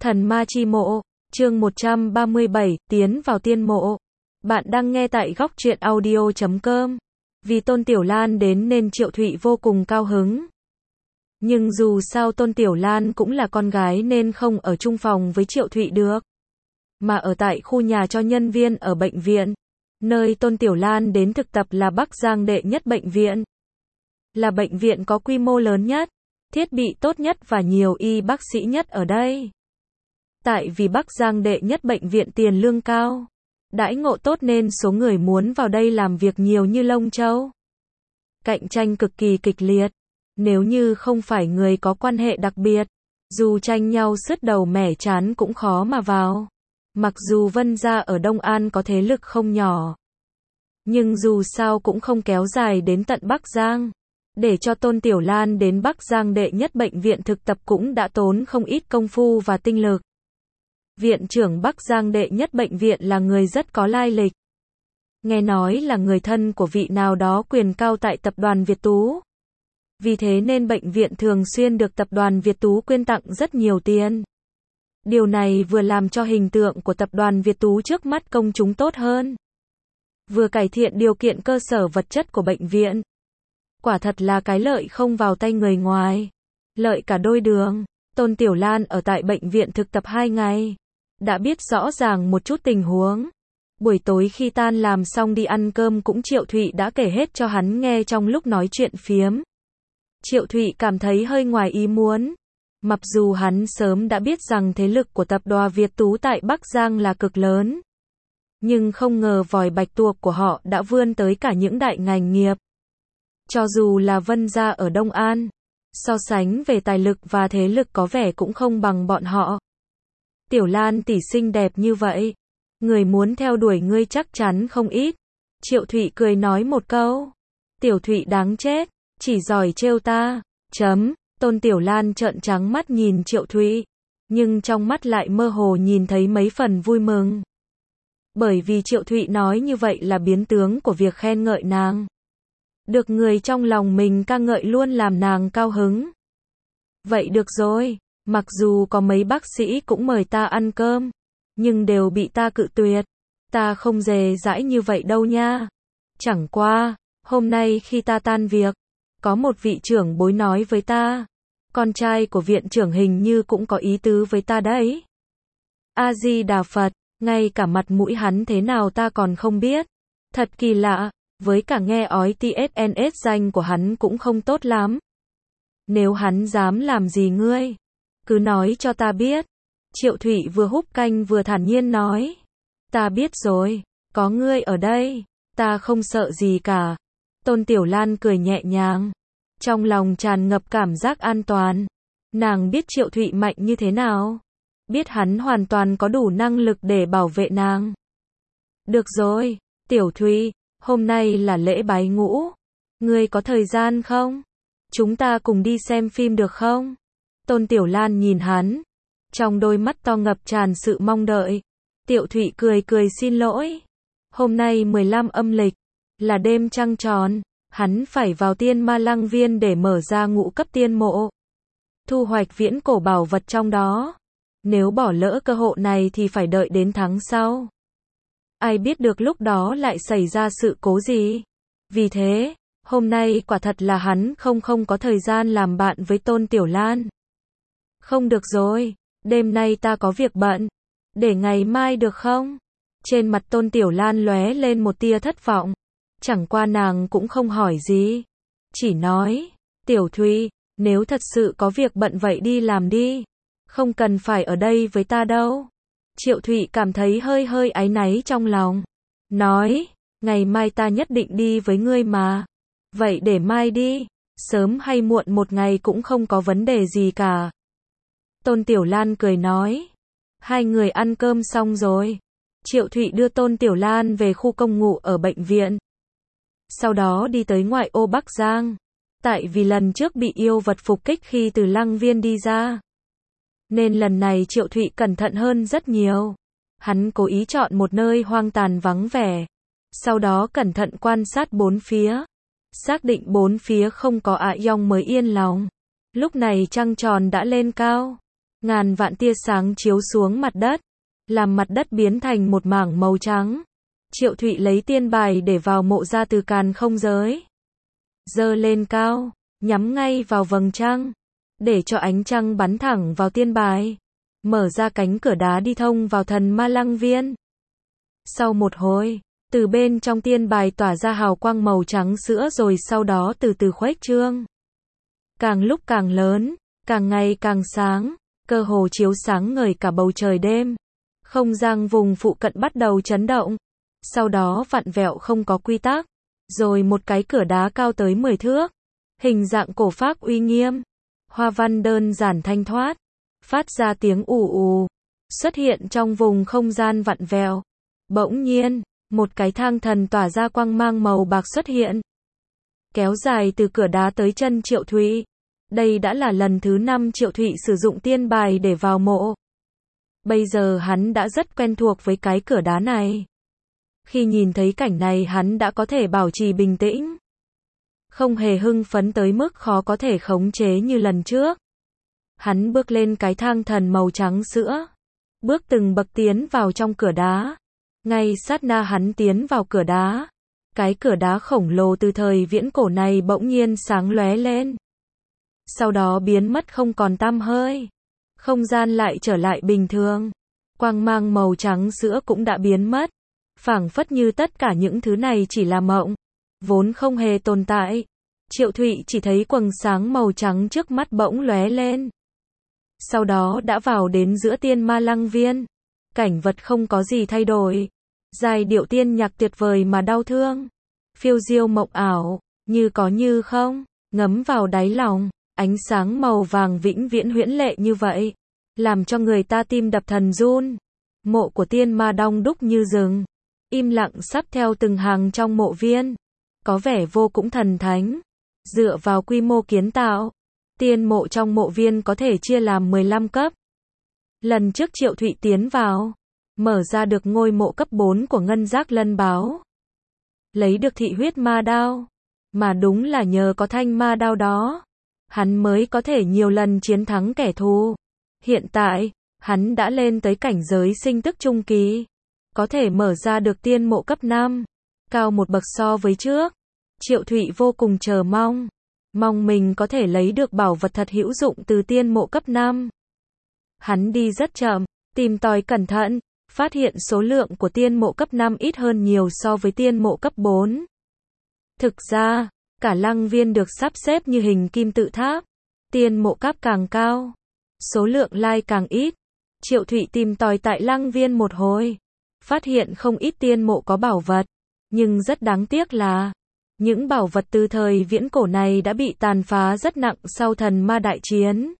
Thần ma chi mộ, chương 137, tiến vào tiên mộ. Bạn đang nghe tại góc truyện audio.com. Vì Tôn Tiểu Lan đến nên Triệu Thụy vô cùng cao hứng. Nhưng dù sao Tôn Tiểu Lan cũng là con gái nên không ở chung phòng với Triệu Thụy được, mà ở tại khu nhà cho nhân viên ở bệnh viện. Nơi Tôn Tiểu Lan đến thực tập là Bắc Giang đệ nhất bệnh viện. Là bệnh viện có quy mô lớn nhất, thiết bị tốt nhất và nhiều y bác sĩ nhất ở đây. Tại vì Bắc Giang đệ nhất bệnh viện tiền lương cao, đãi ngộ tốt nên số người muốn vào đây làm việc nhiều như lông châu. Cạnh tranh cực kỳ kịch liệt. Nếu như không phải người có quan hệ đặc biệt, dù tranh nhau sứt đầu mẻ trán cũng khó mà vào. Mặc dù Vân gia ở Đông An có thế lực không nhỏ, nhưng dù sao cũng không kéo dài đến tận Bắc Giang. Để cho Tôn Tiểu Lan đến Bắc Giang đệ nhất bệnh viện thực tập cũng đã tốn không ít công phu và tinh lực. Viện trưởng Bắc Giang đệ nhất bệnh viện là người rất có lai lịch. Nghe nói là người thân của vị nào đó quyền cao tại tập đoàn Việt Tú. Vì thế nên bệnh viện thường xuyên được tập đoàn Việt Tú quyên tặng rất nhiều tiền. Điều này vừa làm cho hình tượng của tập đoàn Việt Tú trước mắt công chúng tốt hơn, vừa cải thiện điều kiện cơ sở vật chất của bệnh viện. Quả thật là cái lợi không vào tay người ngoài, lợi cả đôi đường. Tôn Tiểu Lan ở tại bệnh viện thực tập 2 ngày, đã biết rõ ràng một chút tình huống. Buổi tối khi tan làm xong đi ăn cơm cũng Triệu Thụy đã kể hết cho hắn nghe trong lúc nói chuyện phiếm. Triệu Thụy cảm thấy hơi ngoài ý muốn. Mặc dù hắn sớm đã biết rằng thế lực của tập đoàn Việt Tú tại Bắc Giang là cực lớn, nhưng không ngờ vòi bạch tuộc của họ đã vươn tới cả những đại ngành nghiệp. Cho dù là Vân gia ở Đông An, so sánh về tài lực và thế lực có vẻ cũng không bằng bọn họ. Tiểu Lan tỷ xinh đẹp như vậy, người muốn theo đuổi ngươi chắc chắn không ít. Triệu Thụy cười nói một câu. Tiểu Thụy đáng chết, chỉ giỏi trêu ta. Tôn Tiểu Lan trợn trắng mắt nhìn Triệu Thụy, nhưng trong mắt lại mơ hồ nhìn thấy mấy phần vui mừng. Bởi vì Triệu Thụy nói như vậy là biến tướng của việc khen ngợi nàng. Được người trong lòng mình ca ngợi luôn làm nàng cao hứng. Vậy được rồi, mặc dù có mấy bác sĩ cũng mời ta ăn cơm, nhưng đều bị ta cự tuyệt. Ta không dè dãi như vậy đâu nha. Chẳng qua, hôm nay khi ta tan việc, có một vị trưởng bối nói với ta, con trai của viện trưởng hình như cũng có ý tứ với ta đấy. A Di Đà Phật, ngay cả mặt mũi hắn thế nào ta còn không biết. Thật kỳ lạ, với cả nghe ói TSNS danh của hắn cũng không tốt lắm. Nếu hắn dám làm gì ngươi, cứ nói cho ta biết. Triệu Thụy vừa húp canh vừa thản nhiên nói. Ta biết rồi, có ngươi ở đây, ta không sợ gì cả. Tôn Tiểu Lan cười nhẹ nhàng, trong lòng tràn ngập cảm giác an toàn. Nàng biết Triệu Thụy mạnh như thế nào, biết hắn hoàn toàn có đủ năng lực để bảo vệ nàng. Được rồi, Tiểu Thụy, hôm nay là lễ bái ngũ, ngươi có thời gian không? Chúng ta cùng đi xem phim được không? Tôn Tiểu Lan nhìn hắn, trong đôi mắt to ngập tràn sự mong đợi. Tiểu Thụy cười cười xin lỗi. Hôm nay 15 âm lịch, là đêm trăng tròn, hắn phải vào Tiên Ma Lăng Viên để mở ra ngũ cấp tiên mộ, thu hoạch viễn cổ bảo vật trong đó. Nếu bỏ lỡ cơ hội này thì phải đợi đến tháng sau. Ai biết được lúc đó lại xảy ra sự cố gì. Vì thế, hôm nay quả thật là hắn không có thời gian làm bạn với Tôn Tiểu Lan. Không được rồi, đêm nay ta có việc bận, để ngày mai được không? Trên mặt Tôn Tiểu Lan lóe lên một tia thất vọng. Chẳng qua nàng cũng không hỏi gì, chỉ nói, Tiểu Thụy, nếu thật sự có việc bận vậy đi làm đi, không cần phải ở đây với ta đâu. Triệu Thụy cảm thấy hơi áy náy trong lòng, nói, ngày mai ta nhất định đi với ngươi mà. Vậy để mai đi, sớm hay muộn một ngày cũng không có vấn đề gì cả. Tôn Tiểu Lan cười nói. Hai người ăn cơm xong rồi, Triệu Thụy đưa Tôn Tiểu Lan về khu công ngụ ở bệnh viện. Sau đó đi tới ngoại ô Bắc Giang. Tại vì lần trước bị yêu vật phục kích khi từ Lăng Viên đi ra, nên lần này Triệu Thụy cẩn thận hơn rất nhiều. Hắn cố ý chọn một nơi hoang tàn vắng vẻ, sau đó cẩn thận quan sát bốn phía, xác định bốn phía không có ạ yong mới yên lòng. Lúc này trăng tròn đã lên cao, Ngàn vạn tia sáng chiếu xuống mặt đất, làm mặt đất biến thành một mảng màu trắng. Triệu Thụy lấy tiên bài để vào mộ ra từ càn không giới. Giơ lên cao, nhắm ngay vào vầng trăng, để cho ánh trăng bắn thẳng vào tiên bài. Mở ra cánh cửa đá đi thông vào thần ma lăng viên. Sau một hồi, từ bên trong tiên bài tỏa ra hào quang màu trắng sữa rồi sau đó từ từ khuếch trương. Càng lúc càng lớn, càng ngày càng sáng, cơ hồ chiếu sáng ngời cả bầu trời đêm. Không gian vùng phụ cận bắt đầu chấn động, sau đó vặn vẹo không có quy tắc, rồi một cái cửa đá cao tới 10 thước, hình dạng cổ phác uy nghiêm, hoa văn đơn giản thanh thoát, phát ra tiếng ù ù, xuất hiện trong vùng không gian vặn vẹo. Bỗng nhiên, một cái thang thần tỏa ra quang mang màu bạc xuất hiện, kéo dài từ cửa đá tới chân Triệu Thụy. Đây đã là lần thứ 5 Triệu Thụy sử dụng tiên bài để vào mộ. Bây giờ hắn đã rất quen thuộc với cái cửa đá này. Khi nhìn thấy cảnh này hắn đã có thể bảo trì bình tĩnh, không hề hưng phấn tới mức khó có thể khống chế như lần trước. Hắn bước lên cái thang thần màu trắng sữa, bước từng bậc tiến vào trong cửa đá. Ngay sát na hắn tiến vào cửa đá, cái cửa đá khổng lồ từ thời viễn cổ này bỗng nhiên sáng lóe lên. Sau đó biến mất không còn tăm hơi. Không gian lại trở lại bình thường. Quang mang màu trắng sữa cũng đã biến mất. Phảng phất như tất cả những thứ này chỉ là mộng, vốn không hề tồn tại. Triệu Thụy chỉ thấy quầng sáng màu trắng trước mắt bỗng lóe lên. Sau đó đã vào đến giữa tiên ma lăng viên. Cảnh vật không có gì thay đổi. Giai điệu tiên nhạc tuyệt vời mà đau thương. Phiêu diêu mộng ảo, như có như không, ngấm vào đáy lòng. Ánh sáng màu vàng vĩnh viễn huyễn lệ như vậy, làm cho người ta tim đập thần run. Mộ của tiên ma đông đúc như rừng, im lặng sắp theo từng hàng trong mộ viên, có vẻ vô cùng thần thánh. Dựa vào quy mô kiến tạo, tiên mộ trong mộ viên có thể chia làm 15 cấp. Lần trước Triệu Thụy tiến vào, mở ra được ngôi mộ cấp 4 của Ngân Giác Lân Báo, lấy được thị huyết ma đao, mà đúng là nhờ có thanh ma đao đó, hắn mới có thể nhiều lần chiến thắng kẻ thù. Hiện tại, hắn đã lên tới cảnh giới sinh tức trung kỳ, có thể mở ra được tiên mộ cấp 5, cao một bậc so với trước. Triệu Thụy vô cùng chờ mong, mong mình có thể lấy được bảo vật thật hữu dụng từ tiên mộ cấp 5. Hắn đi rất chậm, tìm tòi cẩn thận, phát hiện số lượng của tiên mộ cấp 5 ít hơn nhiều so với tiên mộ cấp 4. Thực ra, cả lăng viên được sắp xếp như hình kim tự tháp, tiên mộ cấp càng cao, số lượng lai càng ít. Triệu Thụy tìm tòi tại lăng viên một hồi, phát hiện không ít tiên mộ có bảo vật, nhưng rất đáng tiếc là những bảo vật từ thời viễn cổ này đã bị tàn phá rất nặng sau thần ma đại chiến,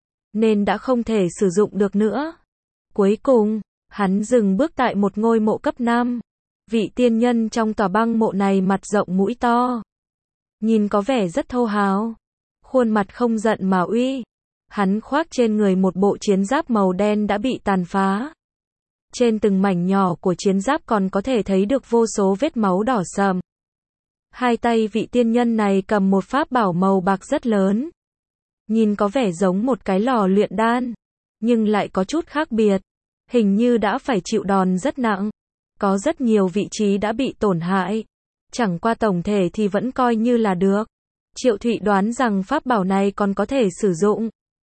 nên đã không thể sử dụng được nữa. Cuối cùng, hắn dừng bước tại một ngôi mộ cấp 5. Vị tiên nhân trong tòa băng mộ này mặt rộng mũi to, nhìn có vẻ rất thô hào, khuôn mặt không giận mà uy. Hắn khoác trên người một bộ chiến giáp màu đen đã bị tàn phá. Trên từng mảnh nhỏ của chiến giáp còn có thể thấy được vô số vết máu đỏ sậm. Hai tay vị tiên nhân này cầm một pháp bảo màu bạc rất lớn, nhìn có vẻ giống một cái lò luyện đan, nhưng lại có chút khác biệt, hình như đã phải chịu đòn rất nặng, có rất nhiều vị trí đã bị tổn hại, chẳng qua tổng thể thì vẫn coi như là được. Triệu Thụy đoán rằng pháp bảo này còn có thể sử dụng.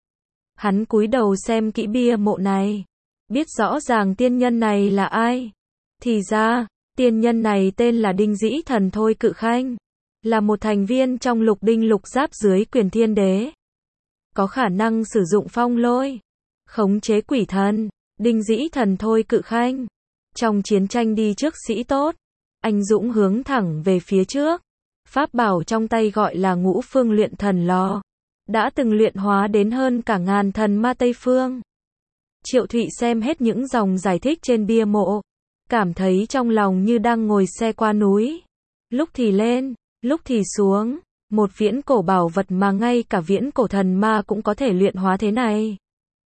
Hắn cúi đầu xem kỹ bia mộ này, biết rõ ràng tiên nhân này là ai. Thì ra, tiên nhân này tên là Đinh Dĩ Thần Thôi Cự Khanh, là một thành viên trong Lục Đinh Lục Giáp dưới quyền thiên đế, có khả năng sử dụng phong lôi, khống chế quỷ thần. Đinh Dĩ Thần Thôi Cự Khanh, trong chiến tranh đi trước sĩ tốt, anh dũng hướng thẳng về phía trước. Pháp bảo trong tay gọi là Ngũ Phương Luyện Thần Lò, đã từng luyện hóa đến hơn cả ngàn thần ma Tây Phương. Triệu Thụy xem hết những dòng giải thích trên bia mộ, cảm thấy trong lòng như đang ngồi xe qua núi, lúc thì lên, lúc thì xuống. Một viễn cổ bảo vật mà ngay cả viễn cổ thần ma cũng có thể luyện hóa thế này,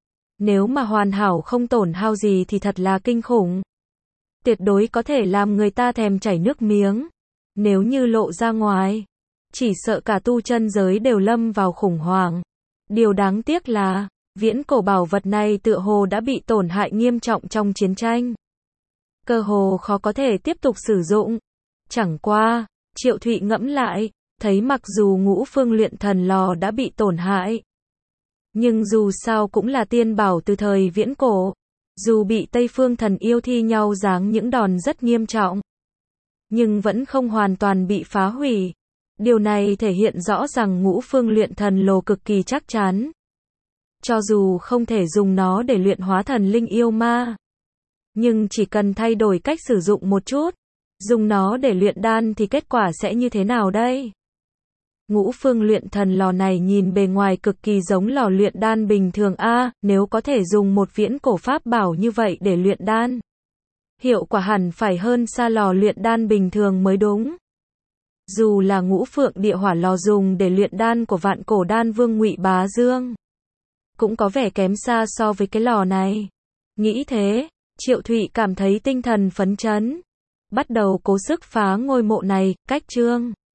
nếu mà hoàn hảo không tổn hao gì thì thật là kinh khủng, tuyệt đối có thể làm người ta thèm chảy nước miếng. Nếu như lộ ra ngoài, chỉ sợ cả tu chân giới đều lâm vào khủng hoảng. Điều đáng tiếc là, Viễn cổ bảo vật này tựa hồ đã bị tổn hại nghiêm trọng trong chiến tranh. Cơ hồ khó có thể tiếp tục sử dụng. Chẳng qua, Triệu Thụy ngẫm lại, thấy mặc dù Ngũ Phương luyện thần lò đã bị tổn hại, nhưng dù sao cũng là tiên bảo từ thời viễn cổ. Dù bị Tây Phương thần yêu thi nhau giáng những đòn rất nghiêm trọng, nhưng vẫn không hoàn toàn bị phá hủy. Điều này thể hiện rõ rằng Ngũ Phương luyện thần lò cực kỳ chắc chắn. Cho dù không thể dùng nó để luyện hóa thần linh yêu ma, nhưng chỉ cần thay đổi cách sử dụng một chút, dùng nó để luyện đan thì kết quả sẽ như thế nào đây? Ngũ Phương luyện thần lò này nhìn bề ngoài cực kỳ giống lò luyện đan bình thường nếu có thể dùng một viễn cổ pháp bảo như vậy để luyện đan, hiệu quả hẳn phải hơn xa lò luyện đan bình thường mới đúng. Dù là Ngũ Phượng địa hỏa lò dùng để luyện đan của Vạn Cổ Đan Vương Ngụy Bá Dương, cũng có vẻ kém xa so với cái lò này. Nghĩ thế, Triệu Thụy cảm thấy tinh thần phấn chấn, bắt đầu cố sức phá ngôi mộ này. Cách chương